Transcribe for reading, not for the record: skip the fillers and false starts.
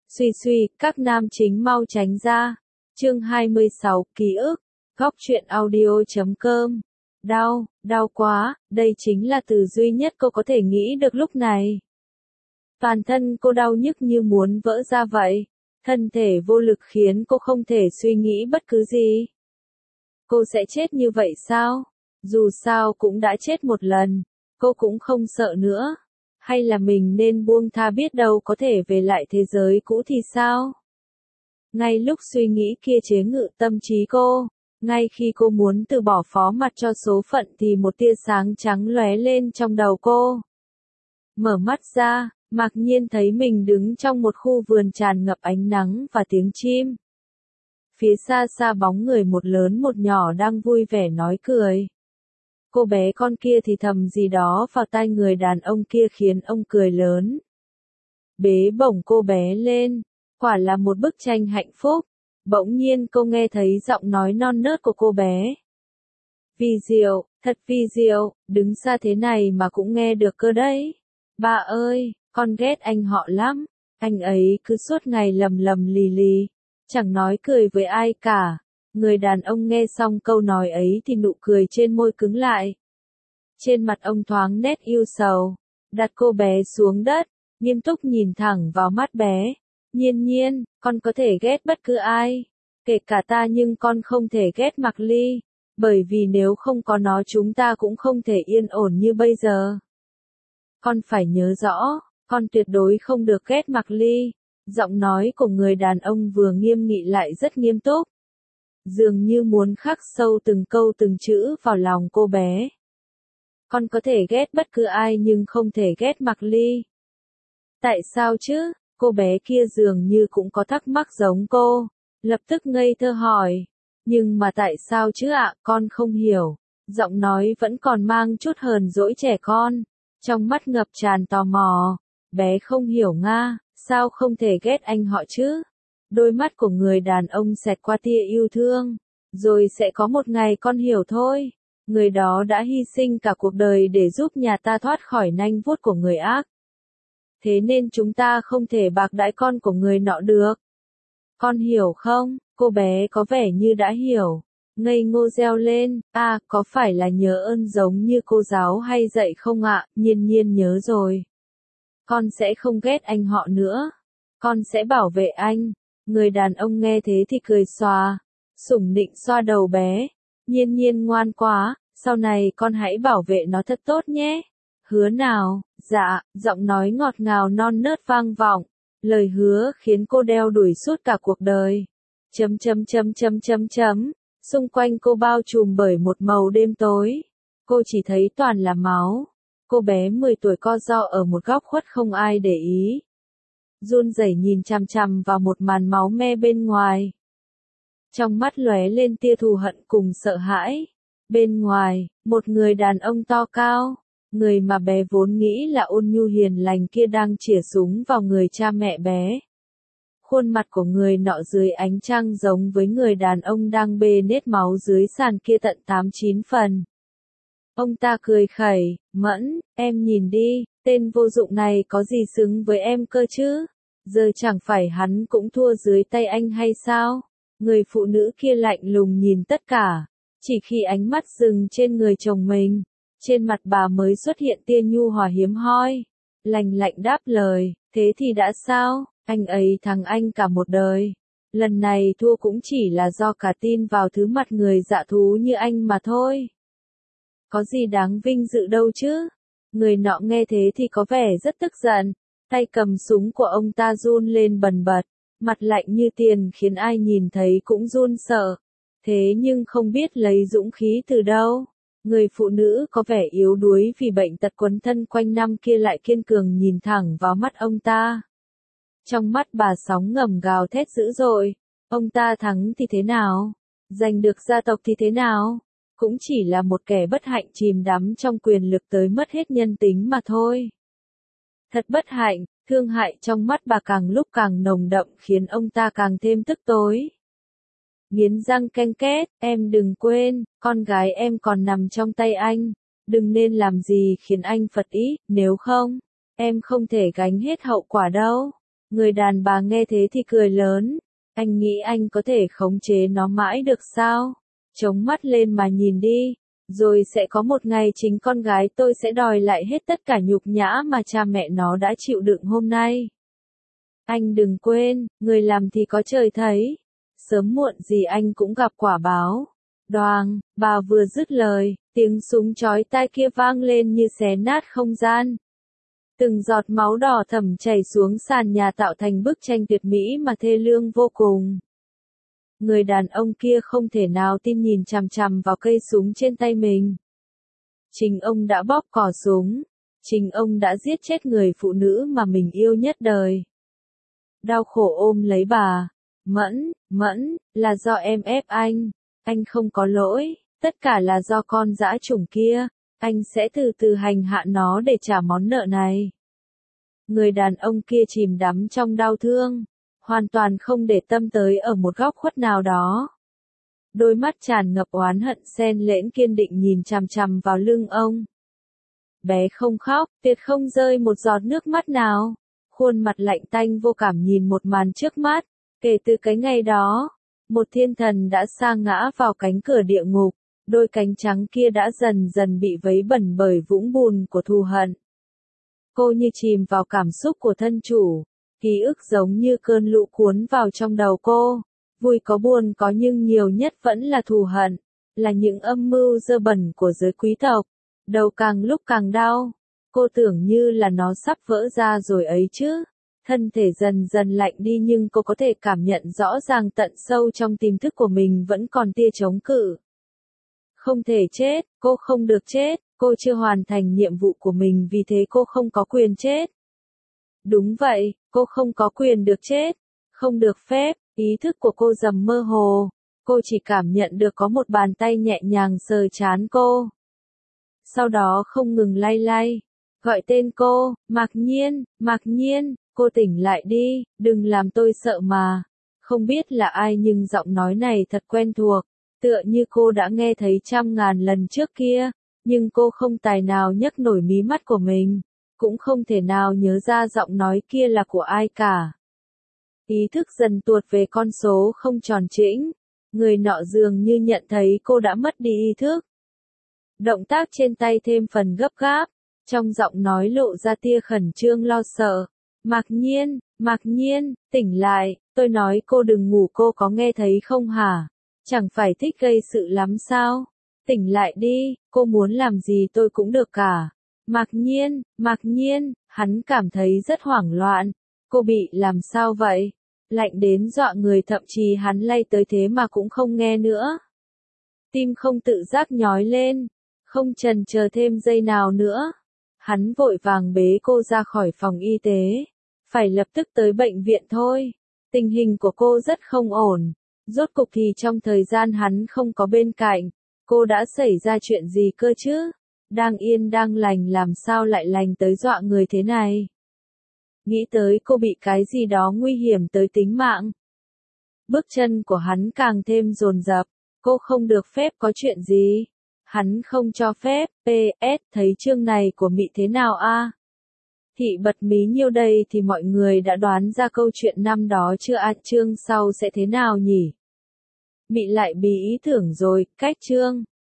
Suy suy, các nam chính mau tránh ra. Chương 26, ký ức. Góc truyện audio.com. Đau quá, đây chính là từ duy nhất cô có thể nghĩ được lúc này. Toàn thân cô đau nhức như muốn vỡ ra vậy. Thân thể vô lực khiến cô không thể suy nghĩ bất cứ gì. Cô sẽ chết như vậy sao? Dù sao cũng đã chết một lần, cô cũng không sợ nữa. Hay là mình nên buông tha, biết đâu có thể về lại thế giới cũ thì sao? Ngay lúc suy nghĩ kia chế ngự tâm trí cô, ngay khi cô muốn từ bỏ phó mặc cho số phận thì một tia sáng trắng lóe lên trong đầu cô. Mở mắt ra, mặc nhiên thấy mình đứng trong một khu vườn tràn ngập ánh nắng và tiếng chim. Phía xa xa bóng người một lớn một nhỏ đang vui vẻ nói cười. Cô bé con kia thì thầm gì đó vào tai người đàn ông kia khiến ông cười lớn. Bế bổng cô bé lên, quả là một bức tranh hạnh phúc. Bỗng nhiên cô nghe thấy giọng nói non nớt của cô bé. Vi diệu, thật vi diệu, đứng xa thế này mà cũng nghe được cơ đấy. Ba ơi, con ghét anh họ lắm, anh ấy cứ suốt ngày lầm lầm lì lì, chẳng nói cười với ai cả. Người đàn ông nghe xong câu nói ấy thì nụ cười trên môi cứng lại. Trên mặt ông thoáng nét ưu sầu, đặt cô bé xuống đất, nghiêm túc nhìn thẳng vào mắt bé. Nhiên nhiên, con có thể ghét bất cứ ai, kể cả ta, nhưng con không thể ghét Mặc Ly, bởi vì nếu không có nó chúng ta cũng không thể yên ổn như bây giờ. Con phải nhớ rõ, con tuyệt đối không được ghét Mặc Ly. Giọng nói của người đàn ông vừa nghiêm nghị lại rất nghiêm túc, dường như muốn khắc sâu từng câu từng chữ vào lòng cô bé. Con có thể ghét bất cứ ai nhưng không thể ghét Mặc Ly. Tại sao chứ? Cô bé kia dường như cũng có thắc mắc giống cô, lập tức ngây thơ hỏi. Nhưng mà tại sao chứ ạ, con không hiểu. Giọng nói vẫn còn mang chút hờn dỗi trẻ con, trong mắt ngập tràn tò mò. Bé không hiểu nga, sao không thể ghét anh họ chứ? Đôi mắt của người đàn ông xẹt qua tia yêu thương. Rồi sẽ có một ngày con hiểu thôi. Người đó đã hy sinh cả cuộc đời để giúp nhà ta thoát khỏi nanh vuốt của người ác. Thế nên chúng ta không thể bạc đãi con của người nọ được. Con hiểu không? Cô bé có vẻ như đã hiểu. Ngây ngô reo lên, có phải là nhớ ơn giống như cô giáo hay dạy không ạ? Nhiên nhiên nhớ rồi. Con sẽ không ghét anh họ nữa. Con sẽ bảo vệ anh. Người đàn ông nghe thế thì cười xòa, sủng nịnh xoa đầu bé. Nhiên nhiên ngoan quá, sau này con hãy bảo vệ nó thật tốt nhé. Hứa nào? Dạ, giọng nói ngọt ngào non nớt vang vọng. Lời hứa khiến cô đeo đuổi suốt cả cuộc đời. Xung quanh cô bao trùm bởi một màu đêm tối. Cô chỉ thấy toàn là máu. Cô bé 10 tuổi co ro ở một góc khuất không ai để ý. Run rẩy nhìn chằm chằm vào một màn máu me bên ngoài. Trong mắt lóe lên tia thù hận cùng sợ hãi. Bên ngoài, một người đàn ông to cao, người mà bé vốn nghĩ là ôn nhu hiền lành kia đang chĩa súng vào người cha mẹ bé. Khuôn mặt của người nọ dưới ánh trăng giống với người đàn ông đang bê nết máu dưới sàn kia tận 8-9 phần. Ông ta cười khẩy, Mẫn, em nhìn đi, tên vô dụng này có gì xứng với em cơ chứ? Giờ chẳng phải hắn cũng thua dưới tay anh hay sao? Người phụ nữ kia lạnh lùng nhìn tất cả, chỉ khi ánh mắt dừng trên người chồng mình, trên mặt bà mới xuất hiện tia nhu hòa hiếm hoi. Lành lạnh đáp lời, thế thì đã sao, anh ấy thắng anh cả một đời. Lần này thua cũng chỉ là do cả tin vào thứ mặt người dạ thú như anh mà thôi. Có gì đáng vinh dự đâu chứ? Người nọ nghe thế thì có vẻ rất tức giận, tay cầm súng của ông ta run lên bần bật, mặt lạnh như tiền khiến ai nhìn thấy cũng run sợ. Thế nhưng không biết lấy dũng khí từ đâu, người phụ nữ có vẻ yếu đuối vì bệnh tật quấn thân quanh năm kia lại kiên cường nhìn thẳng vào mắt ông ta. Trong mắt bà sóng ngầm gào thét dữ dội, ông ta thắng thì thế nào? Giành được gia tộc thì thế nào? Cũng chỉ là một kẻ bất hạnh chìm đắm trong quyền lực tới mất hết nhân tính mà thôi. Thật bất hạnh, thương hại trong mắt bà càng lúc càng nồng đậm khiến ông ta càng thêm tức tối. Nghiến răng ken két, em đừng quên, con gái em còn nằm trong tay anh, đừng nên làm gì khiến anh phật ý, nếu không, em không thể gánh hết hậu quả đâu. Người đàn bà nghe thế thì cười lớn. Anh nghĩ anh có thể khống chế nó mãi được sao? Chống mắt lên mà nhìn đi. Rồi sẽ có một ngày chính con gái tôi sẽ đòi lại hết tất cả nhục nhã mà cha mẹ nó đã chịu đựng hôm nay. Anh đừng quên, người làm thì có trời thấy. Sớm muộn gì anh cũng gặp quả báo. Đoàng, bà vừa dứt lời, tiếng súng chói tai kia vang lên như xé nát không gian. Từng giọt máu đỏ thẫm chảy xuống sàn nhà tạo thành bức tranh tuyệt mỹ mà thê lương vô cùng. Người đàn ông kia không thể nào tin nhìn chằm chằm vào cây súng trên tay mình. Chính ông đã bóp cò súng. Chính ông đã giết chết người phụ nữ mà mình yêu nhất đời. Đau khổ ôm lấy bà. Mẫn, là do em ép anh. Anh không có lỗi, tất cả là do con dã chủng kia. Anh sẽ từ từ hành hạ nó để trả món nợ này. Người đàn ông kia chìm đắm trong đau thương, hoàn toàn không để tâm tới ở một góc khuất nào đó. Đôi mắt tràn ngập oán hận xen lẫn kiên định nhìn chằm chằm vào lưng ông. Bé không khóc, tuyệt không rơi một giọt nước mắt nào. Khuôn mặt lạnh tanh vô cảm nhìn một màn trước mắt. Kể từ cái ngày đó, một thiên thần đã sa ngã vào cánh cửa địa ngục. Đôi cánh trắng kia đã dần dần bị vấy bẩn bởi vũng bùn của thù hận. Cô như chìm vào cảm xúc của thân chủ. Ký ức giống như cơn lũ cuốn vào trong đầu cô. Vui có buồn có nhưng nhiều nhất vẫn là thù hận. Là những âm mưu dơ bẩn của giới quý tộc. Đầu càng lúc càng đau. Cô tưởng như là nó sắp vỡ ra rồi ấy chứ. Thân thể dần dần lạnh đi nhưng cô có thể cảm nhận rõ ràng tận sâu trong tiềm thức của mình vẫn còn tia chống cự. Không thể chết, cô không được chết, cô chưa hoàn thành nhiệm vụ của mình vì thế cô không có quyền chết. Đúng vậy, cô không có quyền được chết, không được phép, ý thức của cô dầm mơ hồ, cô chỉ cảm nhận được có một bàn tay nhẹ nhàng sờ trán cô. Sau đó không ngừng lay, gọi tên cô, Mạc Nhiên, cô tỉnh lại đi, đừng làm tôi sợ mà. Không biết là ai nhưng giọng nói này thật quen thuộc. Tựa như cô đã nghe thấy trăm ngàn lần trước kia, nhưng cô không tài nào nhấc nổi mí mắt của mình, cũng không thể nào nhớ ra giọng nói kia là của ai cả. Ý thức dần tuột về con số không tròn chỉnh, người nọ dường như nhận thấy cô đã mất đi ý thức. Động tác trên tay thêm phần gấp gáp, trong giọng nói lộ ra tia khẩn trương lo sợ. Mạc Nhiên, tỉnh lại, tôi nói cô đừng ngủ cô có nghe thấy không hả? Chẳng phải thích gây sự lắm sao? Tỉnh lại đi, cô muốn làm gì tôi cũng được cả. Mạc Nhiên, hắn cảm thấy rất hoảng loạn. Cô bị làm sao vậy? Lạnh đến dọa người thậm chí hắn lay tới thế mà cũng không nghe nữa. Tim không tự giác nhói lên, không chần chờ thêm giây nào nữa. Hắn vội vàng bế cô ra khỏi phòng y tế. Phải lập tức tới bệnh viện thôi. Tình hình của cô rất không ổn. Rốt cục thì trong thời gian hắn không có bên cạnh, cô đã xảy ra chuyện gì cơ chứ? Đang yên đang lành làm sao lại lành tới dọa người thế này? Nghĩ tới cô bị cái gì đó nguy hiểm tới tính mạng. Bước chân của hắn càng thêm dồn dập, cô không được phép có chuyện gì. Hắn không cho phép, PS, thấy chương này của Mị thế nào a? Thị bật mí nhiêu đây thì mọi người đã đoán ra câu chuyện năm đó chưa a? Chương sau sẽ thế nào nhỉ? Mị lại bí ý tưởng rồi, cách chương.